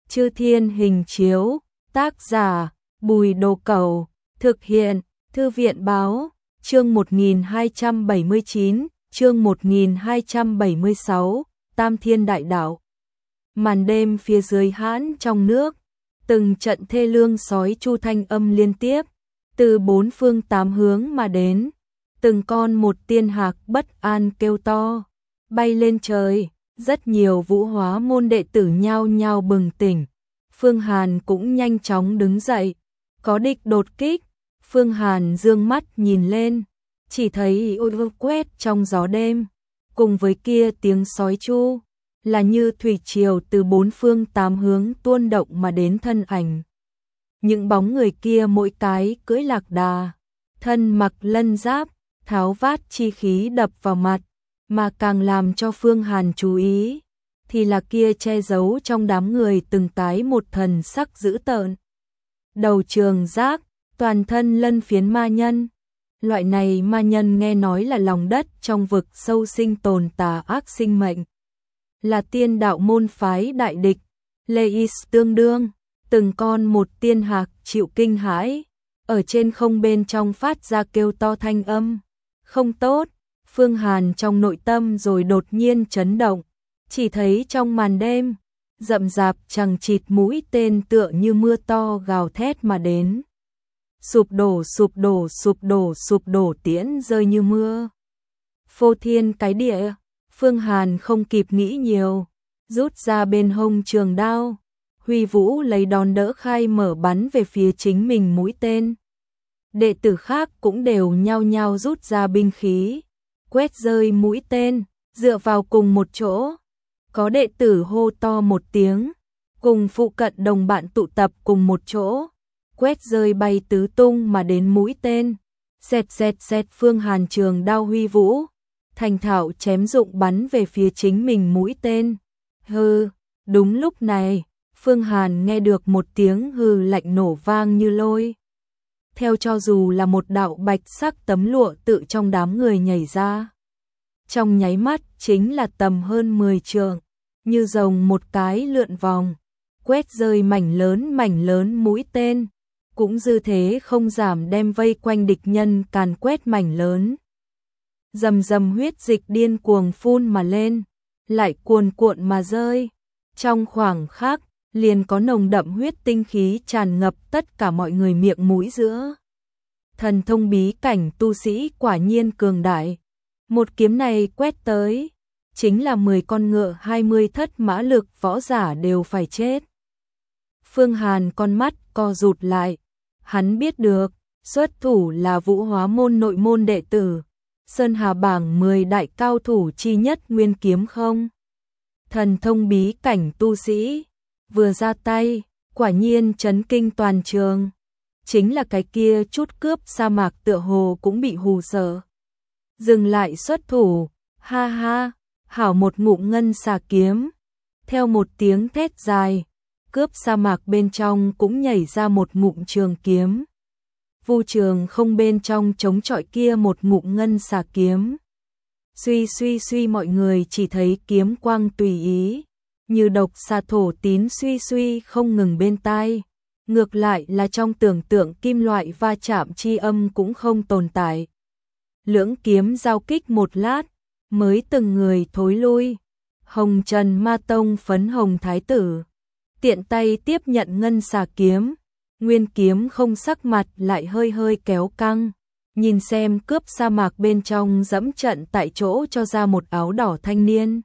Chư Thiên Hình Chiếu, tác giả Bùi Đồ Cẩu, thực hiện Thư viện Báo, chương 1279, chương 1276, Tam Thiên Đại Đạo. Màn đêm phía dưới hãn trong nước, từng trận thê lương sói chu thanh âm liên tiếp, từ bốn phương tám hướng mà đến, từng con một tiên hạc bất an kêu to, bay lên trời, rất nhiều vũ hóa môn đệ tử nhao nhao bừng tỉnh. Phương Hàn cũng nhanh chóng đứng dậy, có địch đột kích, Phương Hàn dương mắt nhìn lên, chỉ thấy ôi quét trong gió đêm, cùng với kia tiếng sói chu, là như thủy triều từ bốn phương tám hướng tuôn động mà đến thân ảnh. Những bóng người kia mỗi cái cưỡi lạc đà, thân mặc lân giáp, tháo vát chi khí đập vào mặt, mà càng làm cho Phương Hàn chú ý, thì là kia che giấu trong đám người từng cái một thần sắc dữ tợn. Đầu trường giác, toàn thân lân phiến ma nhân. Loại này ma nhân nghe nói là lòng đất trong vực sâu sinh tồn tà ác sinh mệnh. Là tiên đạo môn phái đại địch, Leis tương đương, từng con một tiên hạc chịu kinh hãi, ở trên không bên trong phát ra kêu to thanh âm. Không tốt, Phương Hàn trong nội tâm rồi đột nhiên chấn động, chỉ thấy trong màn đêm, rậm rạp chằng chịt mũi tên tựa như mưa to gào thét mà đến. Sụp đổ sụp đổ sụp đổ sụp đổ tiễn rơi như mưa. Phô thiên cái địa, Phương Hàn không kịp nghĩ nhiều, rút ra bên hông trường đao, huy vũ lấy đòn đỡ khai mở bắn về phía chính mình mũi tên. Đệ tử khác cũng đều nhao nhao rút ra binh khí, quét rơi mũi tên, dựa vào cùng một chỗ. Có đệ tử hô to một tiếng, cùng phụ cận đồng bạn tụ tập cùng một chỗ, quét rơi bay tứ tung mà đến mũi tên. Xẹt xẹt xẹt, Phương Hàn trường đao huy vũ, thành thạo chém dụng bắn về phía chính mình mũi tên. Hừ, đúng lúc này, Phương Hàn nghe được một tiếng hừ lạnh nổ vang như lôi. Theo cho dù là một đạo bạch sắc tấm lụa tự trong đám người nhảy ra. Trong nháy mắt chính là tầm hơn 10 trượng, như rồng một cái lượn vòng, quét rơi mảnh lớn mũi tên, cũng dư thế không giảm đem vây quanh địch nhân càn quét mảnh lớn. Rầm rầm huyết dịch điên cuồng phun mà lên, lại cuồn cuộn mà rơi. Trong khoảng khắc, liền có nồng đậm huyết tinh khí tràn ngập tất cả mọi người miệng mũi giữa. Thần thông bí cảnh tu sĩ quả nhiên cường đại. Một kiếm này quét tới, chính là 10 con ngựa 20 thất mã lực võ giả đều phải chết. Phương Hàn con mắt co rụt lại, hắn biết được, xuất thủ là Vũ Hóa môn nội môn đệ tử, Sơn Hà bảng 10 đại cao thủ chi nhất Nguyên Kiếm Không. Thần thông bí cảnh tu sĩ, vừa ra tay, quả nhiên chấn kinh toàn trường. Chính là cái kia chút cướp sa mạc tựa hồ cũng bị hù sợ. Dừng lại xuất thủ, ha ha, hảo một ngụm ngân xà kiếm. Theo một tiếng thét dài, cướp sa mạc bên trong cũng nhảy ra một ngụm trường kiếm. Vu trường không bên trong chống chọi kia một ngụm ngân xà kiếm. Suy suy suy, mọi người chỉ thấy kiếm quang tùy ý, như độc xà thổ tín suy suy không ngừng bên tai. Ngược lại là trong tưởng tượng kim loại va chạm chi âm cũng không tồn tại. Lưỡng kiếm giao kích một lát, mới từng người thối lui. Hồng Trần Ma Tông phấn hồng thái tử, tiện tay tiếp nhận ngân xà kiếm. Nguyên Kiếm Không sắc mặt lại hơi hơi kéo căng, nhìn xem cướp sa mạc bên trong dẫm trận tại chỗ cho ra một áo đỏ thanh niên.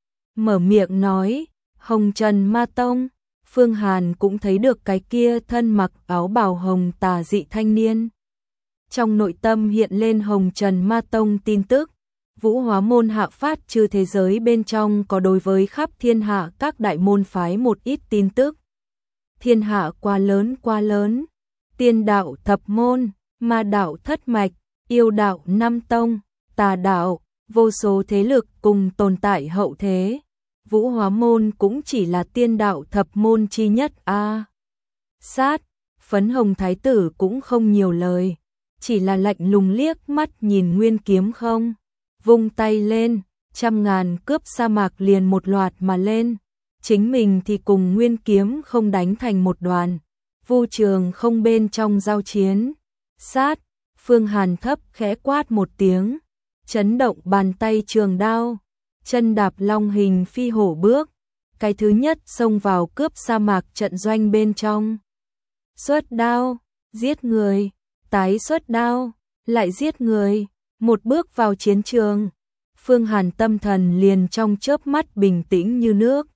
Mở miệng nói, Hồng Trần Ma Tông. Phương Hàn cũng thấy được cái kia thân mặc áo bào hồng tà dị thanh niên. Trong nội tâm hiện lên Hồng Trần Ma Tông tin tức, Vũ Hóa môn hạ phát trừ thế giới bên trong có đối với khắp thiên hạ các đại môn phái một ít tin tức. Thiên hạ quá lớn, tiên đạo thập môn, ma đạo thất mạch, yêu đạo năm tông, tà đạo, vô số thế lực cùng tồn tại hậu thế. Vũ Hóa môn cũng chỉ là tiên đạo thập môn chi nhất a. Sát, phấn hồng thái tử cũng không nhiều lời, chỉ là lạnh lùng liếc mắt nhìn Nguyên Kiếm Không, vung tay lên, trăm ngàn cướp sa mạc liền một loạt mà lên, chính mình thì cùng Nguyên Kiếm không đánh thành một đoàn, Vu Trường không bên trong giao chiến. Sát, Phương Hàn thấp khẽ quát một tiếng, chấn động bàn tay trường đao, chân đạp long hình phi hổ bước, cái thứ nhất xông vào cướp sa mạc trận doanh bên trong. Xuất đao, giết người, tái xuất đao, lại giết người, một bước vào chiến trường. Phương Hàn tâm thần liền trong chớp mắt bình tĩnh như nước.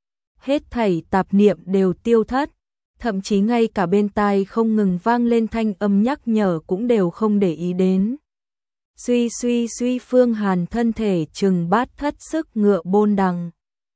Hết thảy tạp niệm đều tiêu thất, thậm chí ngay cả bên tai không ngừng vang lên thanh âm nhắc nhở cũng đều không để ý đến. Suy suy suy, Phương Hàn thân thể chừng bát thất sức ngựa bôn đằng.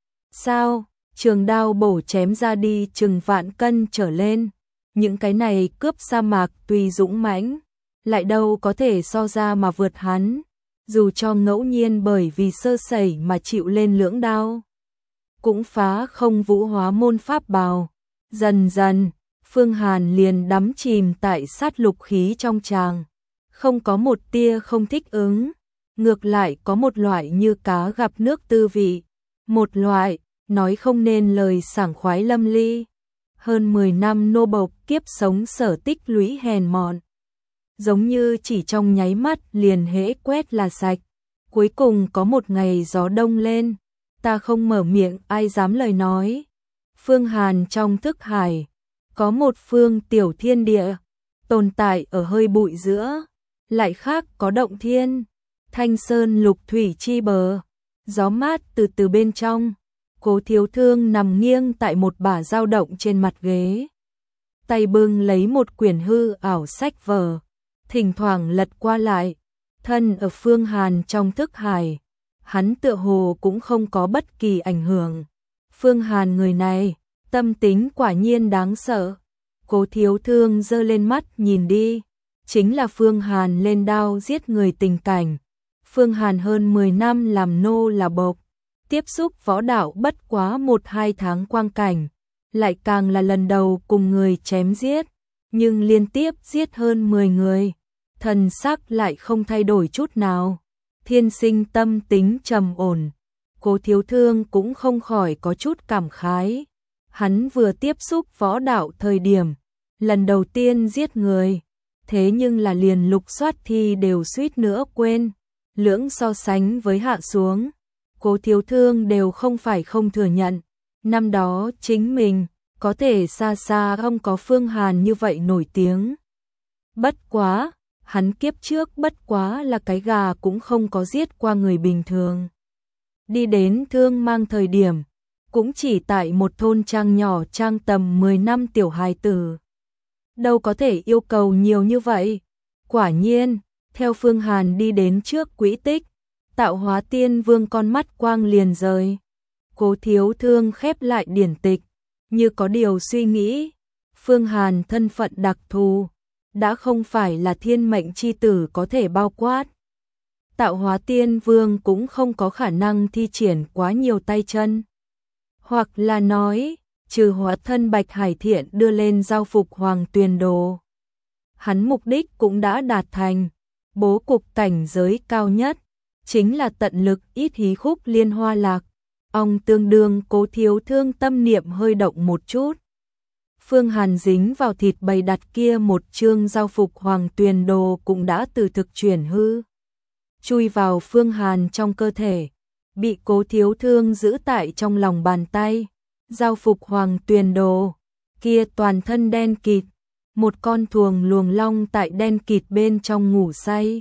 Sao, trường đao bổ chém ra đi chừng vạn cân trở lên. Những cái này cướp sa mạc tùy dũng mãnh, lại đâu có thể so ra mà vượt hắn. Dù cho ngẫu nhiên bởi vì sơ sẩy mà chịu lên lưỡng đao, cũng phá không vũ hóa môn pháp bào. Dần dần, Phương Hàn liền đắm chìm tại sát lục khí trong tràng, không có một tia không thích ứng, ngược lại có một loại như cá gặp nước tư vị, một loại nói không nên lời sảng khoái lâm ly. Hơn 10 năm nô bộc kiếp sống sở tích lũy hèn mọn, giống như chỉ trong nháy mắt liền hễ quét là sạch. Cuối cùng có một ngày gió đông lên, ta không mở miệng ai dám lời nói. Phương Hàn trong thức hải, có một phương tiểu thiên địa, tồn tại ở hơi bụi giữa, lại khác có động thiên, thanh sơn lục thủy chi bờ, gió mát từ từ bên trong. Cố Thiếu Thương nằm nghiêng tại một bả dao động trên mặt ghế, tay bưng lấy một quyển hư ảo sách vở, thỉnh thoảng lật qua lại. Thân ở Phương Hàn trong thức hải, hắn tựa hồ cũng không có bất kỳ ảnh hưởng. Phương Hàn người này, tâm tính quả nhiên đáng sợ. Cố Thiếu Thương giơ lên mắt nhìn đi, chính là Phương Hàn lên đao giết người tình cảnh. Phương Hàn hơn 10 năm làm nô là bộc, tiếp xúc võ đạo bất quá 1-2 tháng quang cảnh, lại càng là lần đầu cùng người chém giết, nhưng liên tiếp giết hơn 10 người, thần sắc lại không thay đổi chút nào, thiên sinh tâm tính trầm ổn. Cố Thiếu Thương cũng không khỏi có chút cảm khái. Hắn vừa tiếp xúc võ đạo thời điểm, lần đầu tiên giết người, thế nhưng là liền lục soát thi đều suýt nữa quên. Lưỡng so sánh với hạ xuống, Cố Thiếu Thương đều không phải không thừa nhận. Năm đó chính mình, có thể xa xa không có Phương Hàn như vậy nổi tiếng. Bất quá, hắn kiếp trước bất quá là cái gà cũng không có giết qua người bình thường. Đi đến Thương Mang thời điểm, cũng chỉ tại một thôn trang nhỏ trang tầm 10 năm tiểu hài tử. Đâu có thể yêu cầu nhiều như vậy. Quả nhiên, theo Phương Hàn đi đến trước quỹ tích, Tạo Hóa Tiên Vương con mắt quang liền rời. Cố Thiếu Thương khép lại điển tịch, như có điều suy nghĩ. Phương Hàn thân phận đặc thù, đã không phải là thiên mệnh chi tử có thể bao quát. Tạo Hóa Tiên Vương cũng không có khả năng thi triển quá nhiều tay chân. Hoặc là nói, trừ hóa thân Bạch Hải Thiện đưa lên giao phục Hoàng Tuyền Đồ, hắn mục đích cũng đã đạt thành. Bố cục cảnh giới cao nhất, chính là tận lực ít hí khúc liên hoa lạc. Ông tương đương Cố Thiếu Thương tâm niệm hơi động một chút. Phương Hàn dính vào thịt bày đặt kia một chương giao phục Hoàng Tuyền Đồ cũng đã từ thực chuyển hư, chui vào Phương Hàn trong cơ thể, bị Cố Thiếu Thương giữ tại trong lòng bàn tay. Giao phục Hoàng Tuyền Đồ, kia toàn thân đen kịt, một con thuồng luồng long tại đen kịt bên trong ngủ say.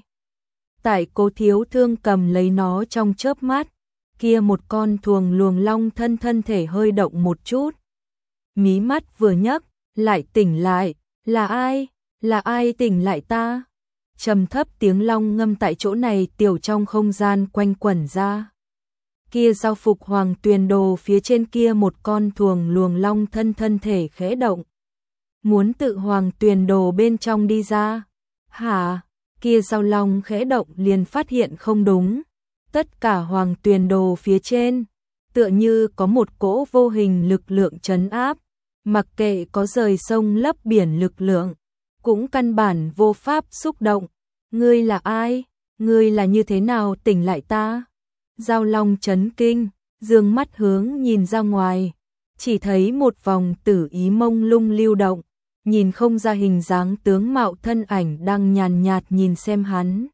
Tại Cố Thiếu Thương cầm lấy nó trong chớp mắt, kia một con thuồng luồng long thân thể hơi động một chút. Mí mắt vừa nhấc, lại tỉnh lại, là ai? Là ai tỉnh lại ta? Trầm thấp tiếng long ngâm tại chỗ này tiểu trong không gian quanh quẩn ra. Kia giao phục Hoàng Tuyền Đồ phía trên kia một con thuồng luồng long thân thể khẽ động, muốn tự Hoàng Tuyền Đồ bên trong đi ra. Hả? Kia giao long khẽ động liền phát hiện không đúng. Tất cả Hoàng Tuyền Đồ phía trên, tựa như có một cỗ vô hình lực lượng trấn áp, mặc kệ có rời sông lấp biển lực lượng, cũng căn bản vô pháp xúc động. Ngươi là ai? Ngươi là như thế nào tỉnh lại ta? Giao long chấn kinh, dương mắt hướng nhìn ra ngoài, chỉ thấy một vòng tử ý mông lung lưu động, nhìn không ra hình dáng tướng mạo thân ảnh đang nhàn nhạt nhìn xem hắn.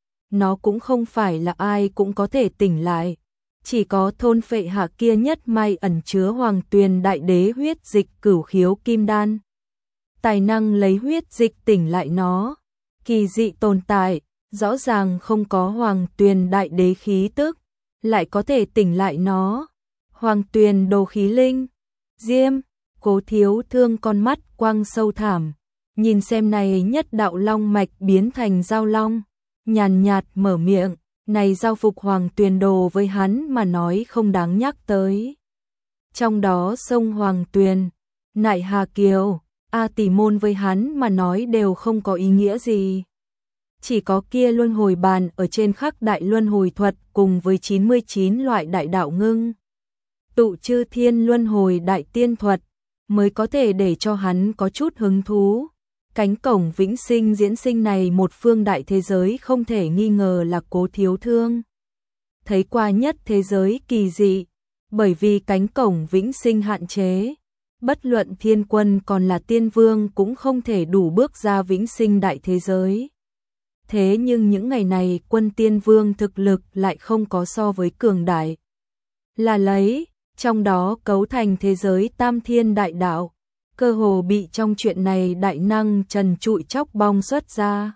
Nó cũng không phải là ai cũng có thể tỉnh lại, chỉ có thôn phệ hạ kia nhất may ẩn chứa Hoàng Tuyền Đại Đế huyết dịch cửu khiếu kim đan. Tài năng lấy huyết dịch tỉnh lại nó, kỳ dị tồn tại, rõ ràng không có Hoàng Tuyền Đại Đế khí tức, lại có thể tỉnh lại nó. Hoàng Tuyền đồ khí linh, Diêm, Cố Thiếu Thương con mắt quang sâu thẳm, nhìn xem này nhất đạo long mạch biến thành giao long, nhàn nhạt mở miệng, này giao phục Hoàng Tuyền đồ với hắn mà nói không đáng nhắc tới. Trong đó sông Hoàng Tuyền, Nại Hà Kiều, A Tỷ Môn với hắn mà nói đều không có ý nghĩa gì. Chỉ có kia luân hồi bàn ở trên khắc đại luân hồi thuật cùng với 99 loại đại đạo ngưng. Tụ chư thiên luân hồi đại tiên thuật mới có thể để cho hắn có chút hứng thú. Cánh cổng vĩnh sinh diễn sinh này một phương đại thế giới không thể nghi ngờ là Cố Thiếu Thương thấy qua nhất thế giới kỳ dị, bởi vì cánh cổng vĩnh sinh hạn chế, bất luận thiên quân còn là tiên vương cũng không thể đủ bước ra vĩnh sinh đại thế giới. Thế nhưng những ngày này quân tiên vương thực lực lại không có so với cường đại. Là lấy, trong đó cấu thành thế giới tam thiên đại đạo, cơ hồ bị trong chuyện này đại năng trần trụi chóc bong xuất ra.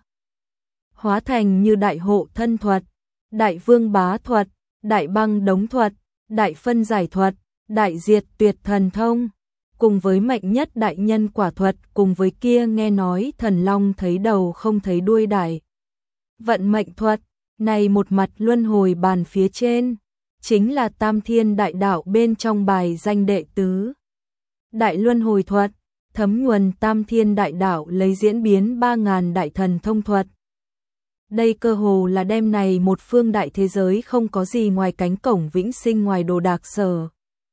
Hóa thành như đại hộ thân thuật, đại vương bá thuật, đại băng đống thuật, đại phân giải thuật, đại diệt tuyệt thần thông, cùng với mạnh nhất đại nhân quả thuật, cùng với kia nghe nói thần long thấy đầu không thấy đuôi đại vận mệnh thuật, này một mặt luân hồi bàn phía trên, chính là tam thiên đại đạo bên trong bài danh đệ tứ. Đại luân hồi thuật, thấm nguồn tam thiên đại đạo lấy diễn biến 3.000 đại thần thông thuật. Đây cơ hồ là đem này một phương đại thế giới không có gì ngoài cánh cổng vĩnh sinh ngoài đồ đạc sở.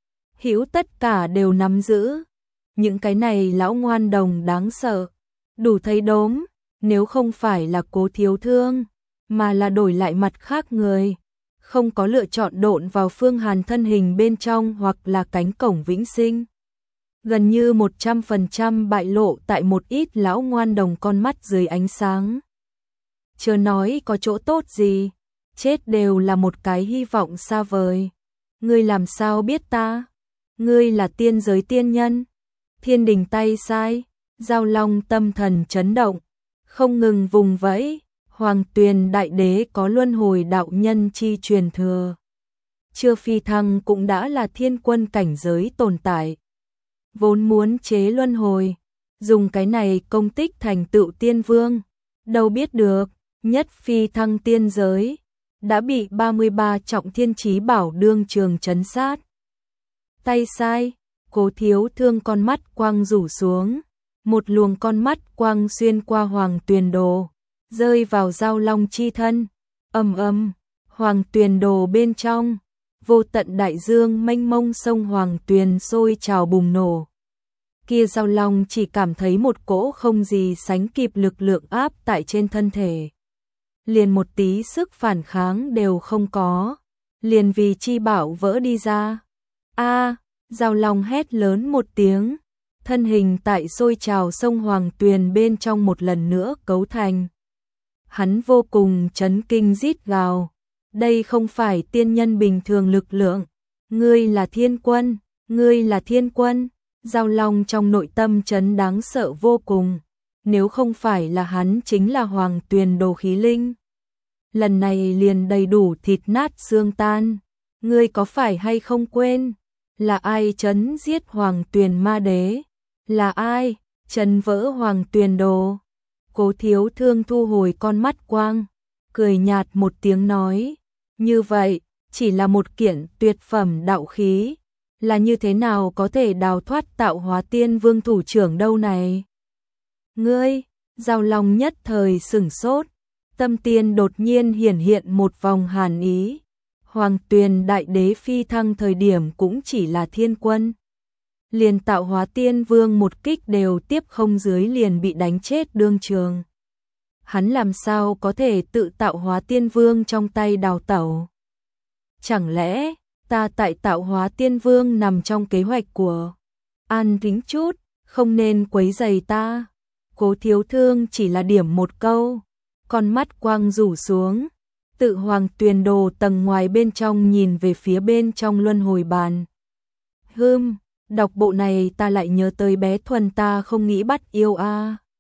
Hữu tất cả đều nắm giữ. Những cái này lão ngoan đồng đáng sợ. Đủ thấy đốm, nếu không phải là Cố Thiếu Thương, mà là đổi lại mặt khác người. Không có lựa chọn độn vào phương hàn thân hình bên trong hoặc là cánh cổng vĩnh sinh. Gần như 100% bại lộ tại một ít lão ngoan đồng con mắt dưới ánh sáng. Chớ nói có chỗ tốt gì, chết đều là một cái hy vọng xa vời. Ngươi làm sao biết ta? Ngươi là tiên giới tiên nhân. Thiên đình tay sai, Giao Long tâm thần chấn động, không ngừng vùng vẫy. Hoàng Tuyền Đại Đế có luân hồi đạo nhân chi truyền thừa. Chưa phi thăng cũng đã là thiên quân cảnh giới tồn tại. Vốn muốn chế luân hồi, dùng cái này công tích thành tựu tiên vương. Đâu biết được, nhất phi thăng tiên giới, đã bị 33 trọng thiên chí bảo đương trường trấn sát. Tay sai, Cố Thiếu Thương con mắt quang rủ xuống, một luồng con mắt quang xuyên qua Hoàng Tuyền đồ, rơi vào Giao Long chi thân. Ầm ầm, Hoàng Tuyền đồ bên trong, vô tận đại dương mênh mông sông Hoàng Tuyền sôi trào bùng nổ. Kia Giao Long chỉ cảm thấy một cỗ không gì sánh kịp lực lượng áp tại trên thân thể. Liền một tí sức phản kháng đều không có, liền vì chi bảo vỡ đi ra. A, Giao Long hét lớn một tiếng, thân hình tại sôi trào sông Hoàng Tuyền bên trong một lần nữa cấu thành. Hắn vô cùng chấn kinh rít gào, đây không phải tiên nhân bình thường lực lượng, ngươi là thiên quân, ngươi là thiên quân. Giao Long trong nội tâm chấn đáng sợ vô cùng, nếu không phải là hắn chính là Hoàng Tuyền đồ khí linh. Lần này liền đầy đủ thịt nát xương tan, ngươi có phải hay không quên, là ai chấn giết Hoàng Tuyền ma đế, là ai chấn vỡ Hoàng Tuyền đồ. Cố Thiếu Thương thu hồi con mắt quang, cười nhạt một tiếng nói, như vậy, chỉ là một kiện tuyệt phẩm đạo khí, là như thế nào có thể đào thoát tạo hóa tiên vương thủ trưởng đâu này? Ngươi, Giao Long nhất thời sửng sốt, tâm tiên đột nhiên hiển hiện một vòng hàn ý. Hoàng Tuyền Đại Đế phi thăng thời điểm cũng chỉ là thiên quân. Liền tạo hóa tiên vương một kích đều tiếp không dưới liền bị đánh chết đương trường. Hắn làm sao có thể tự tạo hóa tiên vương trong tay đào tẩu? Chẳng lẽ ta tại Tạo Hóa Tiên Vương nằm trong kế hoạch của An Kính chút, không nên quấy rầy ta. Cố Thiếu Thương chỉ là điểm một câu, con mắt quang rủ xuống, Tự Hoàng Tuyền Đồ tầng ngoài bên trong nhìn về phía bên trong luân hồi bàn. Đọc bộ này ta lại nhớ tới bé Thuần, ta không nghĩ bắt yêu a.